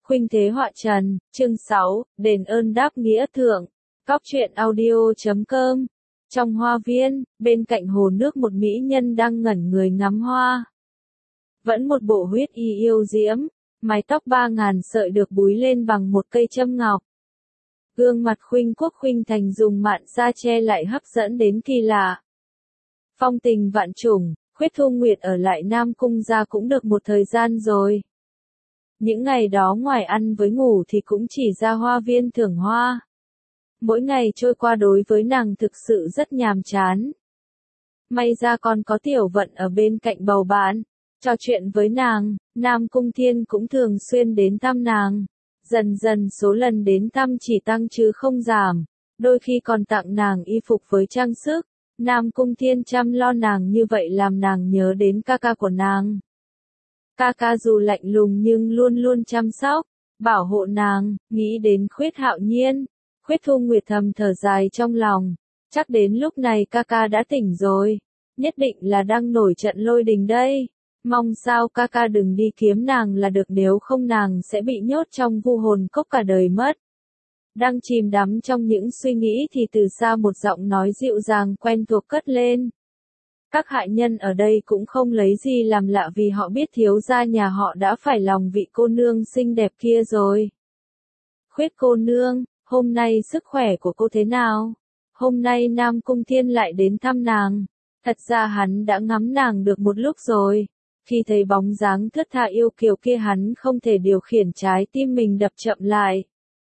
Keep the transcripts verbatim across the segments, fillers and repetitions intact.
Khuynh thế họa trần, chương sáu, đền ơn đáp nghĩa thượng. Cóc truyện audio chấm com. Trong hoa viên, bên cạnh hồ nước một mỹ nhân đang ngẩn người ngắm hoa. Vẫn một bộ huyết y yêu diễm, mái tóc ba ngàn sợi được búi lên bằng một cây châm ngọc. Gương mặt khuynh quốc khuynh thành dùng mạn sa che lại hấp dẫn đến kỳ lạ. Phong tình vạn trùng, Khuyết Thu Nguyệt ở lại Nam Cung gia cũng được một thời gian rồi. Những ngày đó ngoài ăn với ngủ thì cũng chỉ ra hoa viên thưởng hoa. Mỗi ngày trôi qua đối với nàng thực sự rất nhàm chán. May ra còn có Tiểu Vận ở bên cạnh bầu bạn, trò chuyện với nàng, Nam Cung Thiên cũng thường xuyên đến thăm nàng. Dần dần số lần đến thăm chỉ tăng chứ không giảm, đôi khi còn tặng nàng y phục với trang sức. Nam Cung Thiên chăm lo nàng như vậy làm nàng nhớ đến ca ca của nàng. Ca ca dù lạnh lùng nhưng luôn luôn chăm sóc, bảo hộ nàng. Nghĩ đến Khuyết Hạo Nhiên, Khuyết Thu Nguyệt thầm thở dài trong lòng, chắc đến lúc này ca ca đã tỉnh rồi, nhất định là đang nổi trận lôi đình đây. Mong sao ca ca đừng đi kiếm nàng là được, nếu không nàng sẽ bị nhốt trong vu hồn cốc cả đời mất. Đang chìm đắm trong những suy nghĩ thì từ xa một giọng nói dịu dàng quen thuộc cất lên. Các hạ nhân ở đây cũng không lấy gì làm lạ vì họ biết thiếu gia nhà họ đã phải lòng vị cô nương xinh đẹp kia rồi. Khuyết cô nương, hôm nay sức khỏe của cô thế nào? Hôm nay Nam Cung Thiên lại đến thăm nàng. Thật ra hắn đã ngắm nàng được một lúc rồi. Khi thấy bóng dáng thướt tha yêu kiều kia hắn không thể điều khiển trái tim mình đập chậm lại.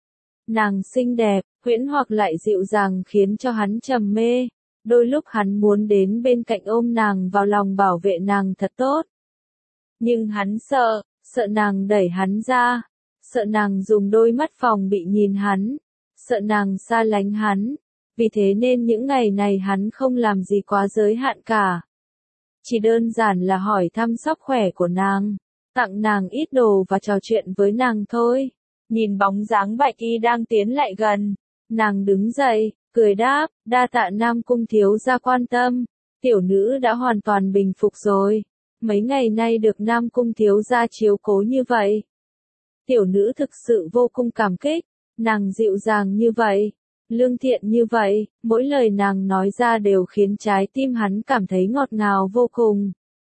Nàng xinh đẹp, huyễn hoặc lại dịu dàng khiến cho hắn trầm mê. Đôi lúc hắn muốn đến bên cạnh ôm nàng vào lòng bảo vệ nàng thật tốt. Nhưng hắn sợ, sợ nàng đẩy hắn ra, sợ nàng dùng đôi mắt phòng bị nhìn hắn, sợ nàng xa lánh hắn. Vì thế nên những ngày này hắn không làm gì quá giới hạn cả. Chỉ đơn giản là hỏi thăm sức khỏe của nàng, tặng nàng ít đồ và trò chuyện với nàng thôi. Nhìn bóng dáng Bạch Y đang tiến lại gần, nàng đứng dậy, cười đáp, đa tạ Nam Cung thiếu gia quan tâm, tiểu nữ đã hoàn toàn bình phục rồi. Mấy ngày nay được Nam Cung thiếu gia chiếu cố như vậy, tiểu nữ thực sự vô cùng cảm kích. Nàng dịu dàng như vậy, lương thiện như vậy, mỗi lời nàng nói ra đều khiến trái tim hắn cảm thấy ngọt ngào vô cùng.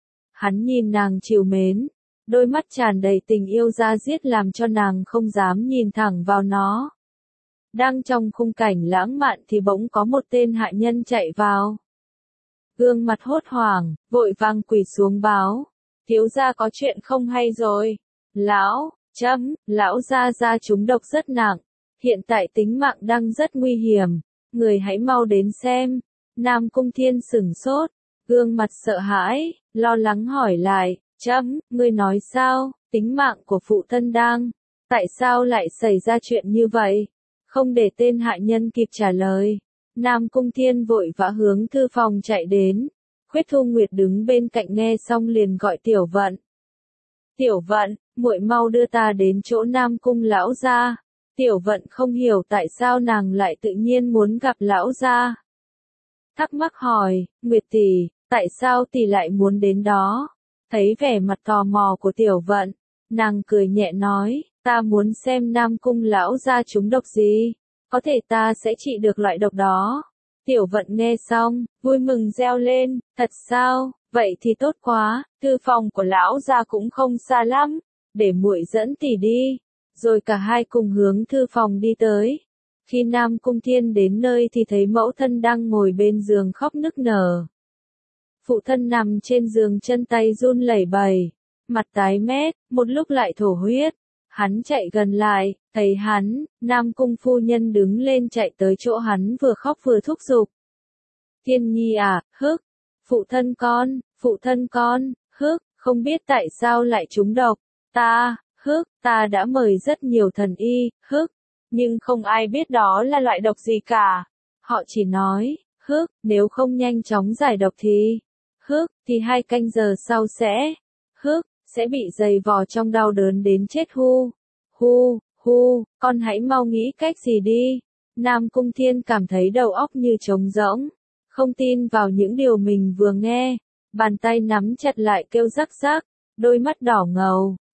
Hắn nhìn nàng trìu mến, đôi mắt tràn đầy tình yêu da diết làm cho nàng không dám nhìn thẳng vào nó. Đang trong khung cảnh lãng mạn thì bỗng có một tên hạ nhân chạy vào. Gương mặt hốt hoảng, vội vàng quỳ xuống báo, thiếu gia có chuyện không hay rồi. Lão, chấm, lão gia gia trúng độc rất nặng, hiện tại tính mạng đang rất nguy hiểm, người hãy mau đến xem. Nam Cung Thiên sửng sốt, gương mặt sợ hãi, lo lắng hỏi lại, chấm, ngươi nói sao, tính mạng của phụ thân đang, tại sao lại xảy ra chuyện như vậy? Không để tên hạ nhân kịp trả lời, Nam Cung Thiên vội vã hướng thư phòng chạy đến. Khuyết Thu Nguyệt đứng bên cạnh nghe xong liền gọi Tiểu Vận. Tiểu Vận, muội mau đưa ta đến chỗ Nam Cung lão gia. Tiểu Vận không hiểu tại sao nàng lại tự nhiên muốn gặp lão gia. Thắc mắc hỏi, Nguyệt tỷ, tại sao tỷ lại muốn đến đó? Thấy vẻ mặt tò mò của Tiểu Vận, nàng cười nhẹ nói, ta muốn xem Nam Cung lão gia trúng độc gì, có thể ta sẽ trị được loại độc đó. Tiểu Vận nghe xong, vui mừng reo lên, thật sao, vậy thì tốt quá, thư phòng của lão gia cũng không xa lắm, để muội dẫn tỷ đi. Rồi cả hai cùng hướng thư phòng đi tới. Khi Nam Cung Thiên đến nơi thì thấy mẫu thân đang ngồi bên giường khóc nức nở. Phụ thân nằm trên giường chân tay run lẩy bẩy, mặt tái mét, một lúc lại thổ huyết. Hắn chạy gần lại, thấy hắn, Nam Cung phu nhân đứng lên chạy tới chỗ hắn vừa khóc vừa thúc giục. Thiên Nhi à, hức, phụ thân con, phụ thân con, hức, không biết tại sao lại trúng độc, ta, hức, ta đã mời rất nhiều thần y, hức, nhưng không ai biết đó là loại độc gì cả. Họ chỉ nói, hức, nếu không nhanh chóng giải độc thì, hức, thì hai canh giờ sau sẽ, hức, sẽ bị dày vò trong đau đớn đến chết hu, hu, hu, con hãy mau nghĩ cách gì đi. Nam Cung Thiên cảm thấy đầu óc như trống rỗng, không tin vào những điều mình vừa nghe, bàn tay nắm chặt lại kêu rắc rắc, đôi mắt đỏ ngầu.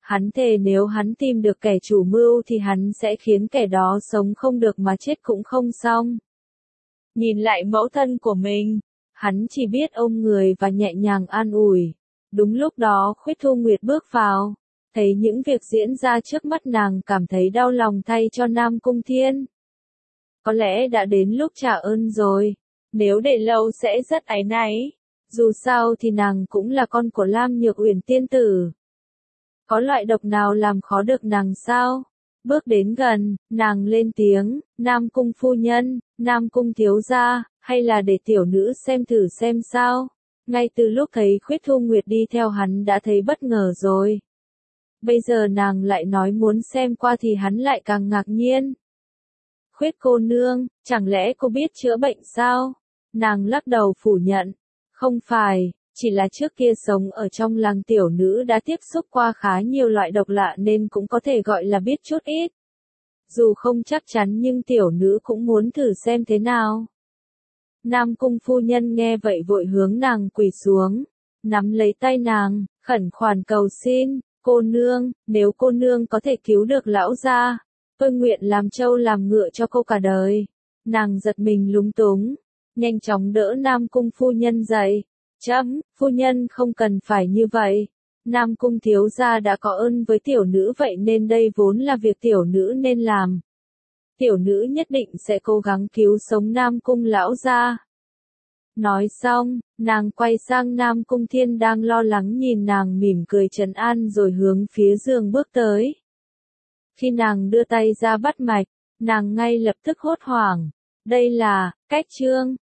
Hắn thề nếu hắn tìm được kẻ chủ mưu thì hắn sẽ khiến kẻ đó sống không được mà chết cũng không xong. Nhìn lại mẫu thân của mình, hắn chỉ biết ôm người và nhẹ nhàng an ủi. Đúng lúc đó Khuyết Thu Nguyệt bước vào, thấy những việc diễn ra trước mắt nàng cảm thấy đau lòng thay cho Nam Cung Thiên. Có lẽ đã đến lúc trả ơn rồi, nếu để lâu sẽ rất áy náy. Dù sao thì nàng cũng là con của Lam Nhược Uyển tiên tử. Có loại độc nào làm khó được nàng sao? Bước đến gần, nàng lên tiếng, Nam Cung phu nhân, Nam Cung thiếu gia, hay là để tiểu nữ xem thử xem sao? Ngay từ lúc thấy Khuyết Thu Nguyệt đi theo hắn đã thấy bất ngờ rồi. Bây giờ nàng lại nói muốn xem qua thì hắn lại càng ngạc nhiên. Khuyết cô nương, chẳng lẽ cô biết chữa bệnh sao? Nàng lắc đầu phủ nhận. Không phải, chỉ là trước kia sống ở trong làng tiểu nữ đã tiếp xúc qua khá nhiều loại độc lạ nên cũng có thể gọi là biết chút ít. Dù không chắc chắn nhưng tiểu nữ cũng muốn thử xem thế nào. Nam Cung phu nhân nghe vậy vội hướng nàng quỳ xuống, nắm lấy tay nàng, khẩn khoản cầu xin, cô nương, nếu cô nương có thể cứu được lão gia, tôi nguyện làm trâu làm ngựa cho cô cả đời. Nàng giật mình lúng túng, nhanh chóng đỡ Nam Cung phu nhân dậy. Chấm, phu nhân không cần phải như vậy. Nam Cung thiếu gia đã có ơn với tiểu nữ vậy nên đây vốn là việc tiểu nữ nên làm. Tiểu nữ nhất định sẽ cố gắng cứu sống Nam Cung lão gia. Nói xong, nàng quay sang Nam Cung Thiên đang lo lắng nhìn nàng mỉm cười trấn an rồi hướng phía giường bước tới. Khi nàng đưa tay ra bắt mạch, nàng ngay lập tức hốt hoảng. Đây là, cách chương.